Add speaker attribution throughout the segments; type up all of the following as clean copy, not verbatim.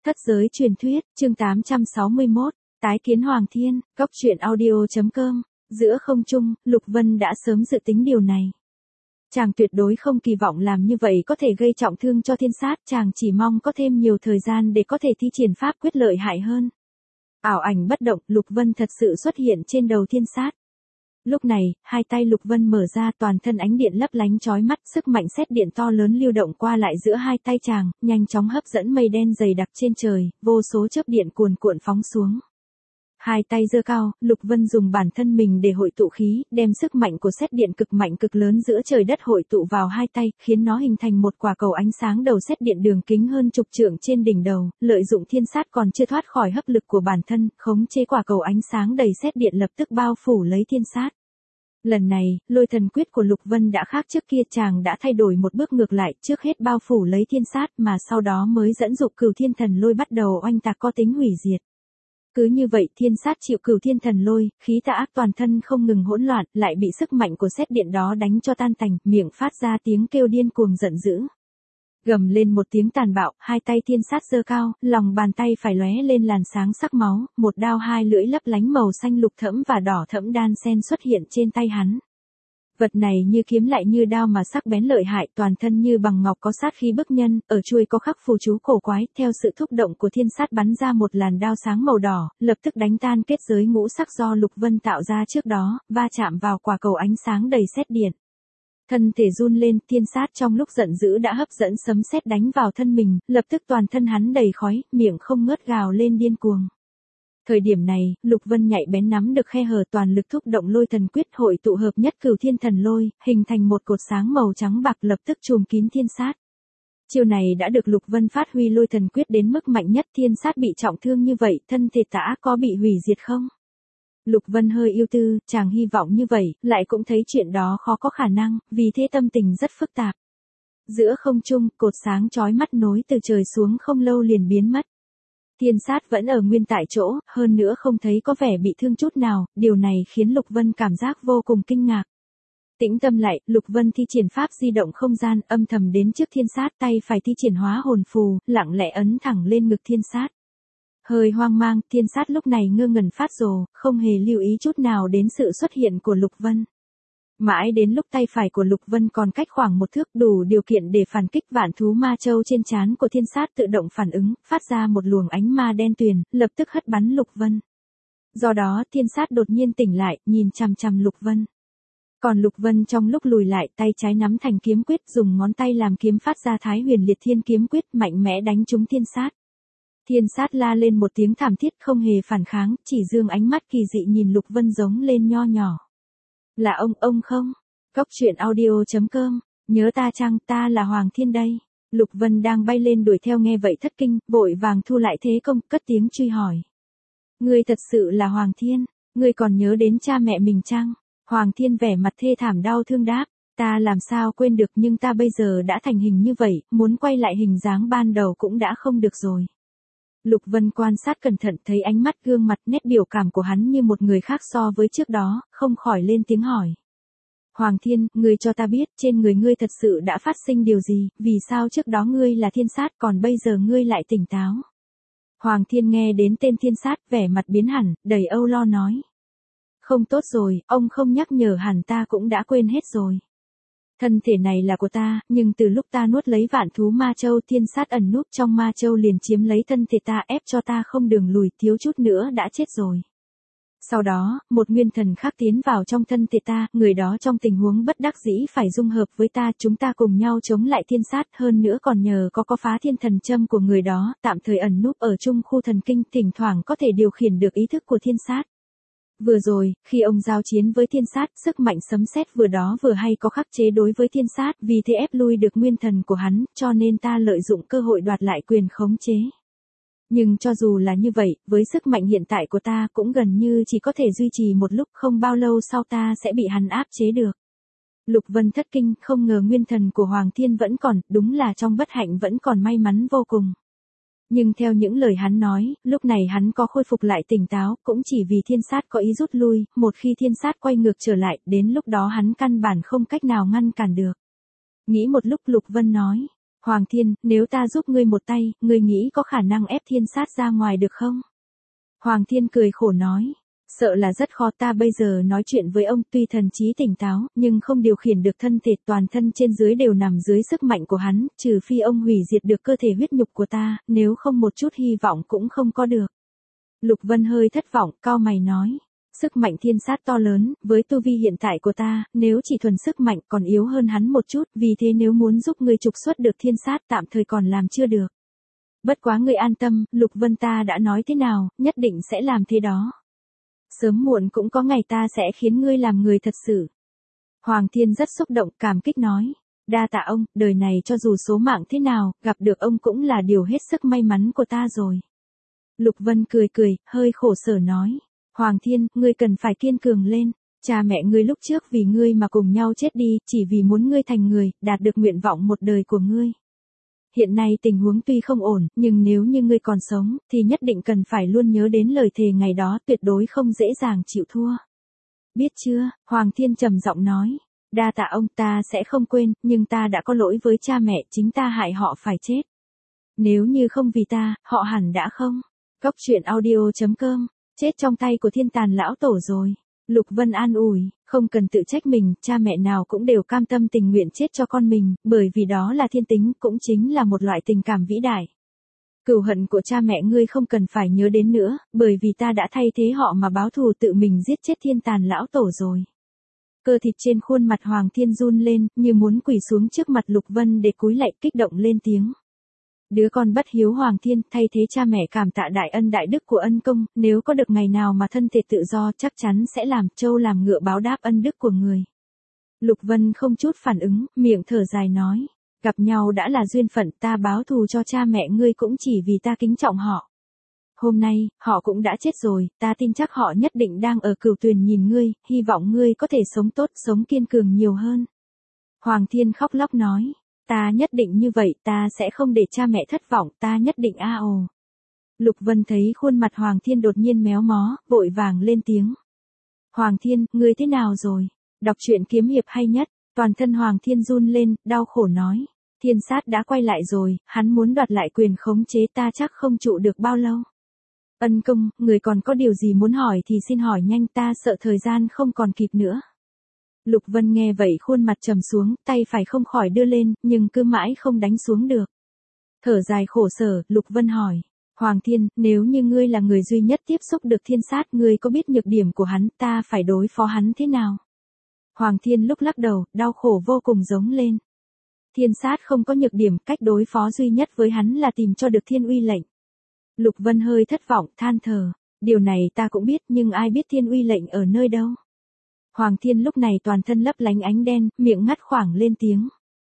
Speaker 1: Thất giới truyền thuyết, chương 861, tái kiến Hoàng Thiên, Cốc truyện audio.com, giữa không trung, Lục Vân đã sớm dự tính điều này. Chàng tuyệt đối không kỳ vọng làm như vậy có thể gây trọng thương cho thiên sát, chàng chỉ mong có thêm nhiều thời gian để có thể thi triển pháp quyết lợi hại hơn. Ảo ảnh bất động, Lục Vân thật sự xuất hiện trên đầu thiên sát. Lúc này, hai tay Lục Vân mở ra, toàn thân ánh điện lấp lánh chói mắt, sức mạnh sét điện to lớn lưu động qua lại giữa hai tay chàng, nhanh chóng hấp dẫn mây đen dày đặc trên trời, vô số chớp điện cuồn cuộn phóng xuống. Hai tay giơ cao, Lục Vân dùng bản thân mình để hội tụ khí, đem sức mạnh của sét điện cực mạnh cực lớn giữa trời đất hội tụ vào hai tay, khiến nó hình thành một quả cầu ánh sáng đầu sét điện đường kính hơn chục trượng trên đỉnh đầu, lợi dụng thiên sát còn chưa thoát khỏi hấp lực của bản thân, khống chế quả cầu ánh sáng đầy sét điện lập tức bao phủ lấy thiên sát. Lần này, lôi thần quyết của Lục Vân đã khác trước kia, chàng đã thay đổi một bước ngược lại, trước hết bao phủ lấy thiên sát mà sau đó mới dẫn dục Cửu Thiên Thần Lôi bắt đầu oanh tạc có tính hủy diệt. Cứ như vậy thiên sát chịu Cửu Thiên Thần Lôi, khí tà ác toàn thân không ngừng hỗn loạn, lại bị sức mạnh của sét điện đó đánh cho tan tành, miệng phát ra tiếng kêu điên cuồng giận dữ. Gầm lên một tiếng tàn bạo, hai tay thiên sát giơ cao, lòng bàn tay phải lóe lên làn sáng sắc máu, một đao hai lưỡi lấp lánh màu xanh lục thẫm và đỏ thẫm đan xen xuất hiện trên tay hắn. Vật này như kiếm lại như đao mà sắc bén lợi hại, toàn thân như bằng ngọc có sát khí bức nhân, ở chuôi có khắc phù chú cổ quái, theo sự thúc động của thiên sát bắn ra một làn đao sáng màu đỏ, lập tức đánh tan kết giới ngũ sắc do Lục Vân tạo ra trước đó, va chạm vào quả cầu ánh sáng đầy sét điện. Thân thể run lên, thiên sát trong lúc giận dữ đã hấp dẫn sấm sét đánh vào thân mình, lập tức toàn thân hắn đầy khói, miệng không ngớt gào lên điên cuồng. Thời điểm này, Lục Vân nhạy bén nắm được khe hở, toàn lực thúc động lôi thần quyết hội tụ hợp nhất Cửu Thiên Thần Lôi, hình thành một cột sáng màu trắng bạc lập tức trùm kín thiên sát. Chiêu này đã được Lục Vân phát huy lôi thần quyết đến mức mạnh nhất, thiên sát bị trọng thương như vậy, thân thể tả có bị hủy diệt không? Lục Vân hơi ưu tư, chàng hy vọng như vậy, lại cũng thấy chuyện đó khó có khả năng, vì thế tâm tình rất phức tạp. Giữa không trung, cột sáng chói mắt nối từ trời xuống không lâu liền biến mất. Thiên sát vẫn ở nguyên tại chỗ, hơn nữa không thấy có vẻ bị thương chút nào, điều này khiến Lục Vân cảm giác vô cùng kinh ngạc. Tĩnh tâm lại, Lục Vân thi triển pháp di động không gian, âm thầm đến trước thiên sát, tay phải thi triển hóa hồn phù, lặng lẽ ấn thẳng lên ngực thiên sát. Hơi hoang mang, thiên sát lúc này ngơ ngẩn phát rồ, không hề lưu ý chút nào đến sự xuất hiện của Lục Vân. Mãi đến lúc tay phải của Lục Vân còn cách khoảng một thước đủ điều kiện để phản kích, vạn thú ma châu trên trán của thiên sát tự động phản ứng, phát ra một luồng ánh ma đen tuyền, lập tức hất bắn Lục Vân. Do đó thiên sát đột nhiên tỉnh lại, nhìn chằm chằm Lục Vân. Còn Lục Vân trong lúc lùi lại, tay trái nắm thành kiếm quyết, dùng ngón tay làm kiếm phát ra Thái Huyền Liệt Thiên kiếm quyết, mạnh mẽ đánh trúng thiên sát. Thiên sát la lên một tiếng thảm thiết, không hề phản kháng, chỉ dương ánh mắt kỳ dị nhìn Lục Vân giống lên nho nhỏ. Là ông không? Cốc truyện audio.com, nhớ ta chăng, ta là Hoàng Thiên đây. Lục Vân đang bay lên đuổi theo nghe vậy thất kinh, vội vàng thu lại thế công, cất tiếng truy hỏi. Ngươi thật sự là Hoàng Thiên, ngươi còn nhớ đến cha mẹ mình chăng? Hoàng Thiên vẻ mặt thê thảm đau thương đáp, ta làm sao quên được, nhưng ta bây giờ đã thành hình như vậy, muốn quay lại hình dáng ban đầu cũng đã không được rồi. Lục Vân quan sát cẩn thận, thấy ánh mắt gương mặt nét biểu cảm của hắn như một người khác so với trước đó, không khỏi lên tiếng hỏi. Hoàng Thiên, ngươi cho ta biết, trên người ngươi thật sự đã phát sinh điều gì, vì sao trước đó ngươi là thiên sát còn bây giờ ngươi lại tỉnh táo? Hoàng Thiên nghe đến tên thiên sát, vẻ mặt biến hẳn, đầy âu lo nói. Không tốt rồi, ông không nhắc nhở hẳn ta cũng đã quên hết rồi. Thân thể này là của ta, nhưng từ lúc ta nuốt lấy vạn thú ma châu, thiên sát ẩn núp trong ma châu liền chiếm lấy thân thể ta, ép cho ta không đường lùi, thiếu chút nữa đã chết rồi. Sau đó, một nguyên thần khác tiến vào trong thân thể ta, người đó trong tình huống bất đắc dĩ phải dung hợp với ta, chúng ta cùng nhau chống lại thiên sát, hơn nữa còn nhờ có phá thiên thần châm của người đó, tạm thời ẩn núp ở chung khu thần kinh, thỉnh thoảng có thể điều khiển được ý thức của thiên sát. Vừa rồi, khi ông giao chiến với thiên sát, sức mạnh sấm sét vừa đó vừa hay có khắc chế đối với thiên sát, vì thế ép lui được nguyên thần của hắn, cho nên ta lợi dụng cơ hội đoạt lại quyền khống chế. Nhưng cho dù là như vậy, với sức mạnh hiện tại của ta cũng gần như chỉ có thể duy trì một lúc, không bao lâu sau ta sẽ bị hắn áp chế được. Lục Vân thất kinh, không ngờ nguyên thần của Hoàng Thiên vẫn còn, đúng là trong bất hạnh vẫn còn may mắn vô cùng. Nhưng theo những lời hắn nói, lúc này hắn có khôi phục lại tỉnh táo, cũng chỉ vì thiên sát có ý rút lui, một khi thiên sát quay ngược trở lại, đến lúc đó hắn căn bản không cách nào ngăn cản được. Nghĩ một lúc Lục Vân nói, Hoàng Thiên, nếu ta giúp ngươi một tay, ngươi nghĩ có khả năng ép thiên sát ra ngoài được không? Hoàng Thiên cười khổ nói. Sợ là rất khó, ta bây giờ nói chuyện với ông tuy thần trí tỉnh táo, nhưng không điều khiển được thân thể, toàn thân trên dưới đều nằm dưới sức mạnh của hắn, trừ phi ông hủy diệt được cơ thể huyết nhục của ta, nếu không một chút hy vọng cũng không có được. Lục Vân hơi thất vọng, cau mày nói. Sức mạnh thiên sát to lớn, với tu vi hiện tại của ta, nếu chỉ thuần sức mạnh còn yếu hơn hắn một chút, vì thế nếu muốn giúp ngươi trục xuất được thiên sát tạm thời còn làm chưa được. Bất quá ngươi an tâm, Lục Vân ta đã nói thế nào, nhất định sẽ làm thế đó. Sớm muộn cũng có ngày ta sẽ khiến ngươi làm người thật sự. Hoàng Thiên rất xúc động, cảm kích nói. Đa tạ ông, đời này cho dù số mạng thế nào, gặp được ông cũng là điều hết sức may mắn của ta rồi. Lục Vân cười cười, hơi khổ sở nói. Hoàng Thiên, ngươi cần phải kiên cường lên. Cha mẹ ngươi lúc trước vì ngươi mà cùng nhau chết đi, chỉ vì muốn ngươi thành người, đạt được nguyện vọng một đời của ngươi. Hiện nay tình huống tuy không ổn, nhưng nếu như ngươi còn sống, thì nhất định cần phải luôn nhớ đến lời thề ngày đó, tuyệt đối không dễ dàng chịu thua. Biết chưa? Hoàng Thiên trầm giọng nói. Đa tạ ông, ta sẽ không quên, nhưng ta đã có lỗi với cha mẹ, chính ta hại họ phải chết. Nếu như không vì ta, họ hẳn đã không. Cốc truyện audio.com, chết trong tay của thiên tàn lão tổ rồi. Lục Vân an ủi, không cần tự trách mình, cha mẹ nào cũng đều cam tâm tình nguyện chết cho con mình, bởi vì đó là thiên tính, cũng chính là một loại tình cảm vĩ đại. Cừu hận của cha mẹ ngươi không cần phải nhớ đến nữa, bởi vì ta đã thay thế họ mà báo thù, tự mình giết chết thiên tàn lão tổ rồi. Cơ thịt trên khuôn mặt Hoàng Thiên run lên, như muốn quỳ xuống trước mặt Lục Vân để cúi lạy, kích động lên tiếng. Đứa con bất hiếu Hoàng Thiên, thay thế cha mẹ cảm tạ đại ân đại đức của ân công, nếu có được ngày nào mà thân thể tự do chắc chắn sẽ làm trâu làm ngựa báo đáp ân đức của người. Lục Vân không chút phản ứng, miệng thở dài nói, gặp nhau đã là duyên phận, ta báo thù cho cha mẹ ngươi cũng chỉ vì ta kính trọng họ. Hôm nay, họ cũng đã chết rồi, ta tin chắc họ nhất định đang ở cửu tuyền nhìn ngươi, hy vọng ngươi có thể sống tốt, sống kiên cường nhiều hơn. Hoàng Thiên khóc lóc nói. Ta nhất định như vậy, ta sẽ không để cha mẹ thất vọng, ta nhất định a ồ. Lục Vân thấy khuôn mặt Hoàng Thiên đột nhiên méo mó, vội vàng lên tiếng. Hoàng Thiên, ngươi thế nào rồi? Đọc truyện kiếm hiệp hay nhất, toàn thân Hoàng Thiên run lên, đau khổ nói. Thiên sát đã quay lại rồi, hắn muốn đoạt lại quyền khống chế ta chắc không trụ được bao lâu. Ân công, người còn có điều gì muốn hỏi thì xin hỏi nhanh, ta sợ thời gian không còn kịp nữa. Lục Vân nghe vậy khuôn mặt trầm xuống, tay phải không khỏi đưa lên, nhưng cứ mãi không đánh xuống được. Thở dài khổ sở, Lục Vân hỏi. Hoàng Thiên, nếu như ngươi là người duy nhất tiếp xúc được thiên sát, ngươi có biết nhược điểm của hắn, ta phải đối phó hắn thế nào? Hoàng Thiên lúc lắc đầu, đau khổ vô cùng giống lên. Thiên sát không có nhược điểm, cách đối phó duy nhất với hắn là tìm cho được thiên uy lệnh. Lục Vân hơi thất vọng, than thở. Điều này ta cũng biết, nhưng ai biết thiên uy lệnh ở nơi đâu? Hoàng Thiên lúc này toàn thân lấp lánh ánh đen, miệng ngắt khoảng lên tiếng.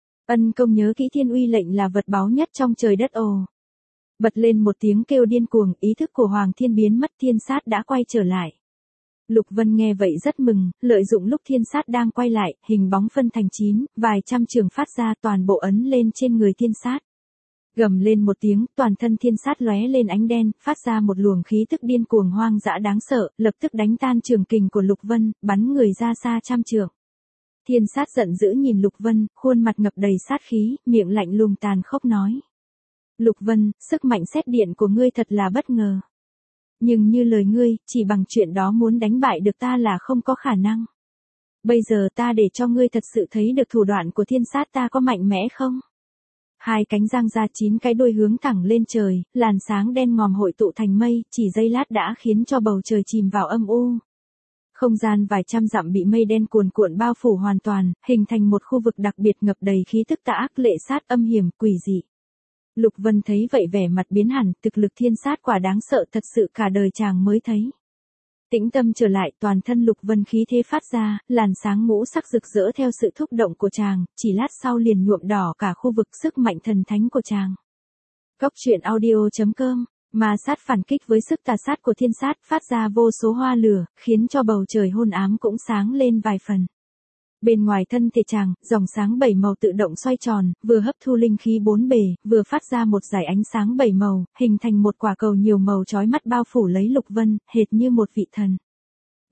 Speaker 1: Ân công nhớ kỹ thiên uy lệnh là vật báu nhất trong trời đất ồ. Bật lên một tiếng kêu điên cuồng, ý thức của Hoàng Thiên biến mất, thiên sát đã quay trở lại. Lục Vân nghe vậy rất mừng, lợi dụng lúc thiên sát đang quay lại, hình bóng phân thành 9, vài trăm trường phát ra, toàn bộ ấn lên trên người thiên sát. Gầm lên một tiếng, toàn thân thiên sát lóe lên ánh đen, phát ra một luồng khí tức điên cuồng hoang dã đáng sợ, lập tức đánh tan trường kình của Lục Vân, bắn người ra xa trăm trượng. Thiên sát giận dữ nhìn Lục Vân, khuôn mặt ngập đầy sát khí, miệng lạnh lùng tàn khốc nói. Lục Vân, sức mạnh sét điện của ngươi thật là bất ngờ. Nhưng như lời ngươi, chỉ bằng chuyện đó muốn đánh bại được ta là không có khả năng. Bây giờ ta để cho ngươi thật sự thấy được thủ đoạn của thiên sát ta có mạnh mẽ không? Hai cánh giang ra 9 cái đuôi hướng thẳng lên trời, làn sáng đen ngòm hội tụ thành mây, chỉ giây lát đã khiến cho bầu trời chìm vào âm u. Không gian vài trăm dặm bị mây đen cuồn cuộn bao phủ hoàn toàn, hình thành một khu vực đặc biệt ngập đầy khí tức tà ác lệ sát âm hiểm, quỷ dị. Lục Vân thấy vậy vẻ mặt biến hẳn, thực lực thiên sát quả đáng sợ thật sự cả đời chàng mới thấy. Tĩnh tâm trở lại, toàn thân Lục Vân khí thế phát ra, làn sáng ngũ sắc rực rỡ theo sự thúc động của chàng, chỉ lát sau liền nhuộm đỏ cả khu vực sức mạnh thần thánh của chàng. Cốc truyện audio.com, ma sát phản kích với sức tà sát của thiên sát, phát ra vô số hoa lửa, khiến cho bầu trời hôn ám cũng sáng lên vài phần. Bên ngoài thân thể chàng, dòng sáng 7 màu tự động xoay tròn, vừa hấp thu linh khí 4 bề, vừa phát ra một dải ánh sáng 7 màu, hình thành một quả cầu nhiều màu chói mắt bao phủ lấy Lục Vân, hệt như một vị thần.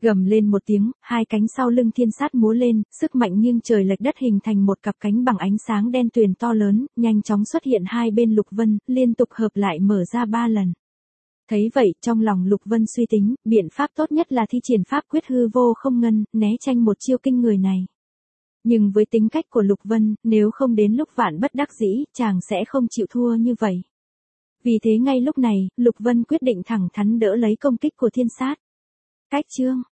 Speaker 1: Gầm lên một tiếng, hai cánh sau lưng thiên sát múa lên, sức mạnh nghiêng trời lệch đất hình thành một cặp cánh bằng ánh sáng đen tuyền to lớn, nhanh chóng xuất hiện hai bên Lục Vân, liên tục hợp lại mở ra 3 lần. Thấy vậy, trong lòng Lục Vân suy tính, biện pháp tốt nhất là thi triển pháp quyết hư vô không ngân, né tranh một chiêu kinh người này. Nhưng với tính cách của Lục Vân, nếu không đến lúc vạn bất đắc dĩ, chàng sẽ không chịu thua như vậy. Vì thế ngay lúc này, Lục Vân quyết định thẳng thắn đỡ lấy công kích của thiên sát. Cách chương